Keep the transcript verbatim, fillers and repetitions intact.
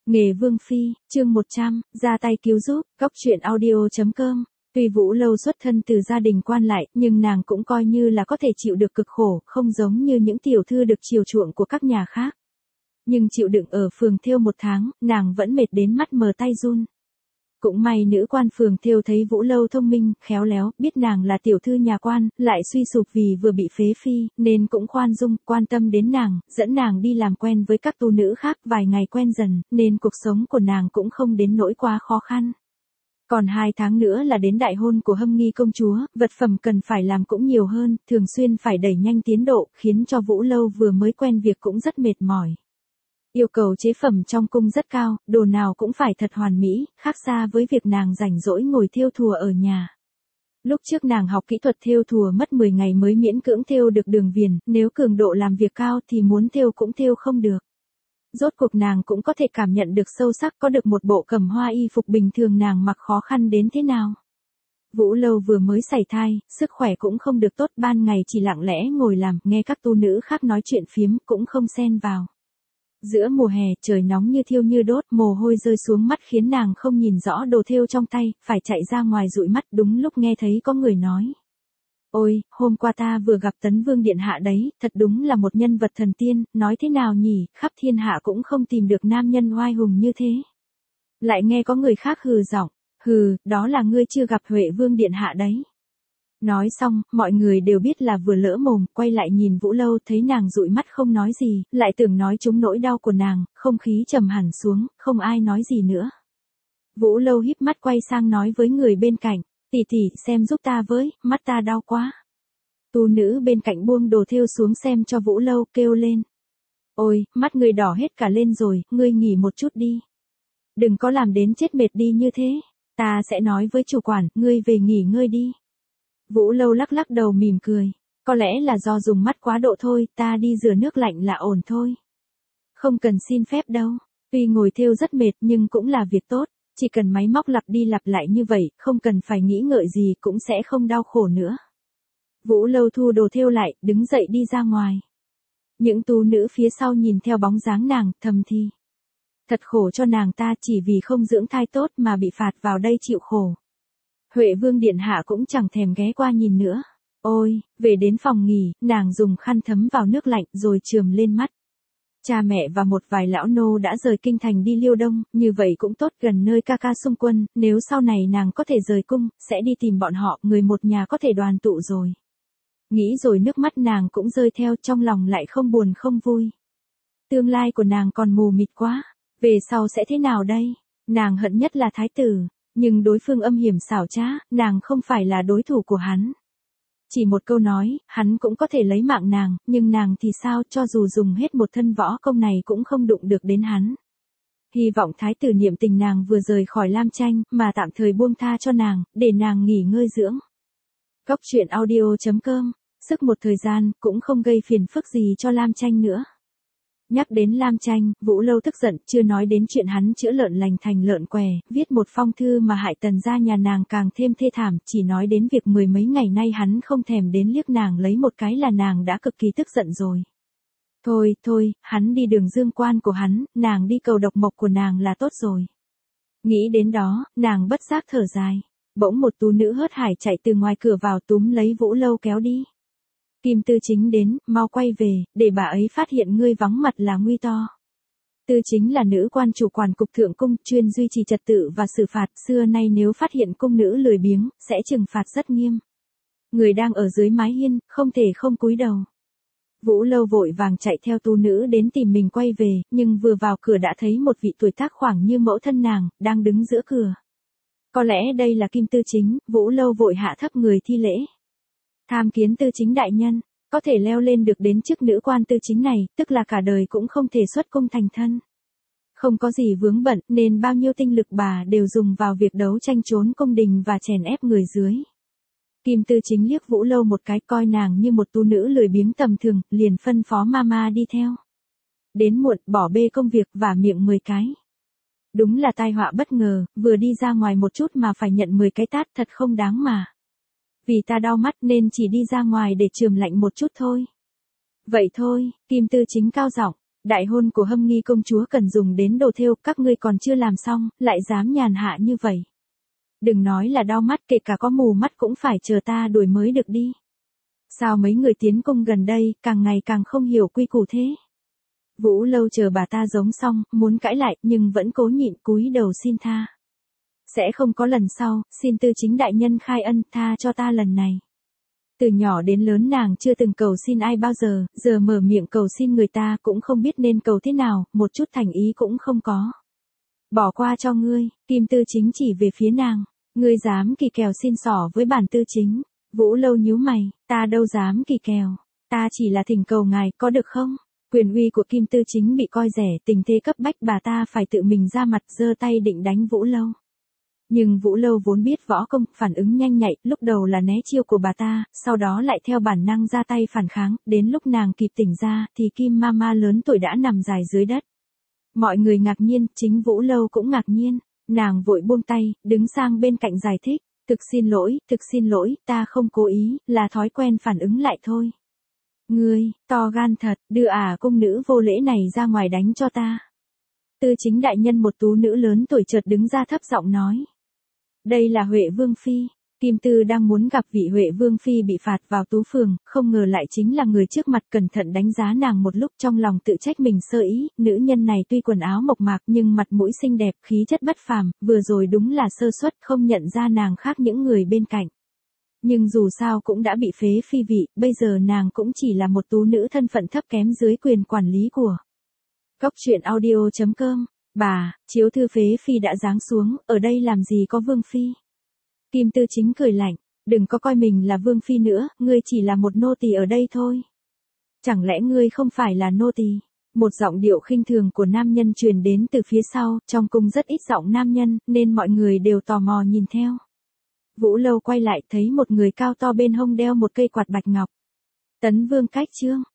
Nghề Vương Phi, chương một trăm, ra tay cứu giúp, góc truyện audio.com. Tuy Vũ Lâu xuất thân từ gia đình quan lại, nhưng nàng cũng coi như là có thể chịu được cực khổ, không giống như những tiểu thư được chiều chuộng của các nhà khác. Nhưng chịu đựng ở phường thêu một tháng, nàng vẫn mệt đến mắt mờ tay run. Cũng may nữ quan phường thêu thấy Vũ Lâu thông minh, khéo léo, biết nàng là tiểu thư nhà quan, lại suy sụp vì vừa bị phế phi, nên cũng khoan dung, quan tâm đến nàng, dẫn nàng đi làm quen với các tu nữ khác, vài ngày quen dần, nên cuộc sống của nàng cũng không đến nỗi quá khó khăn. Còn hai tháng nữa là đến đại hôn của Hâm Nghi công chúa, vật phẩm cần phải làm cũng nhiều hơn, thường xuyên phải đẩy nhanh tiến độ, khiến cho Vũ Lâu vừa mới quen việc cũng rất mệt mỏi. Yêu cầu chế phẩm trong cung rất cao, đồ nào cũng phải thật hoàn mỹ, khác xa với việc nàng rảnh rỗi ngồi thêu thùa ở nhà. Lúc trước nàng học kỹ thuật thêu thùa mất mười ngày mới miễn cưỡng thêu được đường viền, nếu cường độ làm việc cao thì muốn thêu cũng thêu không được. Rốt cuộc nàng cũng có thể cảm nhận được sâu sắc có được một bộ cẩm hoa y phục bình thường nàng mặc khó khăn đến thế nào. Vũ Lâu vừa mới sảy thai, sức khỏe cũng không được tốt, ban ngày chỉ lặng lẽ ngồi làm, nghe các tu nữ khác nói chuyện phiếm, cũng không xen vào. Giữa mùa hè, trời nóng như thiêu như đốt, mồ hôi rơi xuống mắt khiến nàng không nhìn rõ đồ thêu trong tay, phải chạy ra ngoài dụi mắt, đúng lúc nghe thấy có người nói. Ôi, hôm qua ta vừa gặp Tấn Vương Điện Hạ đấy, thật đúng là một nhân vật thần tiên, nói thế nào nhỉ, khắp thiên hạ cũng không tìm được nam nhân oai hùng như thế. Lại nghe có người khác hừ giọng, hừ, đó là ngươi chưa gặp Huệ Vương Điện Hạ đấy. Nói xong, mọi người đều biết là vừa lỡ mồm, quay lại nhìn Vũ Lâu thấy nàng dụi mắt không nói gì, lại tưởng nói trúng nỗi đau của nàng, không khí trầm hẳn xuống, không ai nói gì nữa. Vũ Lâu híp mắt quay sang nói với người bên cạnh, tỷ tỷ xem giúp ta với, mắt ta đau quá. Tu nữ bên cạnh buông đồ thêu xuống xem cho Vũ Lâu, kêu lên. Ôi, mắt ngươi đỏ hết cả lên rồi, ngươi nghỉ một chút đi. Đừng có làm đến chết mệt đi như thế, ta sẽ nói với chủ quản, ngươi về nghỉ ngơi đi. Vũ Lâu lắc lắc đầu mỉm cười, có lẽ là do dùng mắt quá độ thôi, ta đi rửa nước lạnh là ổn thôi. Không cần xin phép đâu, tuy ngồi thêu rất mệt nhưng cũng là việc tốt, chỉ cần máy móc lặp đi lặp lại như vậy, không cần phải nghĩ ngợi gì cũng sẽ không đau khổ nữa. Vũ Lâu thu đồ thêu lại, đứng dậy đi ra ngoài. Những tu nữ phía sau nhìn theo bóng dáng nàng, thầm thì. Thật khổ cho nàng ta, chỉ vì không dưỡng thai tốt mà bị phạt vào đây chịu khổ. Huệ Vương Điện Hạ cũng chẳng thèm ghé qua nhìn nữa. Ôi, về đến phòng nghỉ, nàng dùng khăn thấm vào nước lạnh rồi chườm lên mắt. Cha mẹ và một vài lão nô đã rời kinh thành đi Liêu Đông, như vậy cũng tốt, gần nơi ca ca xung quân, nếu sau này nàng có thể rời cung, sẽ đi tìm bọn họ, người một nhà có thể đoàn tụ rồi. Nghĩ rồi nước mắt nàng cũng rơi theo, trong lòng lại không buồn không vui. Tương lai của nàng còn mù mịt quá, về sau sẽ thế nào đây? Nàng hận nhất là thái tử. Nhưng đối phương âm hiểm xảo trá, nàng không phải là đối thủ của hắn. Chỉ một câu nói, hắn cũng có thể lấy mạng nàng, nhưng nàng thì sao, cho dù dùng hết một thân võ công này cũng không đụng được đến hắn. Hy vọng thái tử niệm tình nàng vừa rời khỏi Lam Tranh, mà tạm thời buông tha cho nàng, để nàng nghỉ ngơi dưỡng. Góc truyện audio.com, sức một thời gian, cũng không gây phiền phức gì cho Lam Tranh nữa. Nhắc đến Lam Tranh, Vũ Lâu tức giận, chưa nói đến chuyện hắn chữa lợn lành thành lợn què, viết một phong thư mà hại tần gia nhà nàng càng thêm thê thảm, chỉ nói đến việc mười mấy ngày nay hắn không thèm đến liếc nàng lấy một cái là nàng đã cực kỳ tức giận rồi. Thôi, thôi, hắn đi đường dương quan của hắn, nàng đi cầu độc mộc của nàng là tốt rồi. Nghĩ đến đó, nàng bất giác thở dài. Bỗng một tu nữ hớt hải chạy từ ngoài cửa vào túm lấy Vũ Lâu kéo đi. Kim Tư Chính đến, mau quay về, để bà ấy phát hiện ngươi vắng mặt là nguy to. Tư Chính là nữ quan chủ quản cục thượng cung, chuyên duy trì trật tự và xử phạt, xưa nay nếu phát hiện cung nữ lười biếng, sẽ trừng phạt rất nghiêm. Người đang ở dưới mái hiên, không thể không cúi đầu. Vũ Lâu vội vàng chạy theo tu nữ đến tìm mình quay về, nhưng vừa vào cửa đã thấy một vị tuổi tác khoảng như mẫu thân nàng, đang đứng giữa cửa. Có lẽ đây là Kim Tư Chính, Vũ Lâu vội hạ thấp người thi lễ. Tham kiến Tư Chính đại nhân, có thể leo lên được đến chức nữ quan Tư Chính này, tức là cả đời cũng không thể xuất cung thành thân. Không có gì vướng bận, nên bao nhiêu tinh lực bà đều dùng vào việc đấu tranh trốn cung đình và chèn ép người dưới. Kim Tư Chính liếc Vũ Lâu một cái, coi nàng như một tu nữ lười biếng tầm thường, liền phân phó mama đi theo. Đến muộn, bỏ bê công việc và miệng mười cái. Đúng là tai họa bất ngờ, vừa đi ra ngoài một chút mà phải nhận mười cái tát, thật không đáng mà. Vì ta đau mắt nên chỉ đi ra ngoài để chườm lạnh một chút thôi. Vậy thôi, Kim Tư Chính cao giọng, Đại hôn của Hâm Nghi công chúa cần dùng đến đồ thêu, các ngươi còn chưa làm xong, lại dám nhàn hạ như vậy. Đừng nói là đau mắt, kể cả có mù mắt cũng phải chờ ta đuổi mới được đi. Sao mấy người tiến cung gần đây, càng ngày càng không hiểu quy củ thế? Vũ Lâu chờ bà ta giống xong, muốn cãi lại, nhưng vẫn cố nhịn cúi đầu xin tha. Sẽ không có lần sau, xin Tư Chính đại nhân khai ân, tha cho ta lần này. Từ nhỏ đến lớn nàng chưa từng cầu xin ai bao giờ, giờ mở miệng cầu xin người ta cũng không biết nên cầu thế nào, một chút thành ý cũng không có. Bỏ qua cho ngươi, Kim Tư Chính chỉ về phía nàng. Ngươi dám kỳ kèo xin xỏ với bản Tư Chính. Vũ Lâu nhíu mày, ta đâu dám kỳ kèo. Ta chỉ là thỉnh cầu ngài, có được không? Quyền uy của Kim Tư Chính bị coi rẻ, tình thế cấp bách bà ta phải tự mình ra mặt giơ tay định đánh Vũ Lâu. Nhưng Vũ Lâu vốn biết võ công, phản ứng nhanh nhạy, lúc đầu là né chiêu của bà ta, sau đó lại theo bản năng ra tay phản kháng, đến lúc nàng kịp tỉnh ra, thì Kim Mama lớn tuổi đã nằm dài dưới đất. Mọi người ngạc nhiên, chính Vũ Lâu cũng ngạc nhiên, nàng vội buông tay, đứng sang bên cạnh giải thích, thực xin lỗi, thực xin lỗi, ta không cố ý, là thói quen phản ứng lại thôi. Ngươi, to gan thật, đưa ả cung nữ vô lễ này ra ngoài đánh cho ta. Tư Chính đại nhân một tú nữ lớn tuổi chợt đứng ra thấp giọng nói. Đây là Huệ Vương Phi. Kim Tư đang muốn gặp vị Huệ Vương Phi bị phạt vào tú phường, không ngờ lại chính là người trước mặt, cẩn thận đánh giá nàng một lúc, trong lòng tự trách mình sơ ý, nữ nhân này tuy quần áo mộc mạc nhưng mặt mũi xinh đẹp, khí chất bất phàm, vừa rồi đúng là sơ suất, không nhận ra nàng khác những người bên cạnh. Nhưng dù sao cũng đã bị phế phi vị, bây giờ nàng cũng chỉ là một tú nữ thân phận thấp kém dưới quyền quản lý của Cốc truyện audio chấm com. Bà, chiếu thư phế phi đã giáng xuống, ở đây làm gì có Vương Phi? Kim Tư Chính cười lạnh, đừng có coi mình là Vương Phi nữa, ngươi chỉ là một nô tỳ ở đây thôi. Chẳng lẽ ngươi không phải là nô tỳ? Một giọng điệu khinh thường của nam nhân truyền đến từ phía sau, trong cung rất ít giọng nam nhân, nên mọi người đều tò mò nhìn theo. Vũ Lâu quay lại thấy một người cao to bên hông đeo một cây quạt bạch ngọc. Tấn Vương Cách Trương,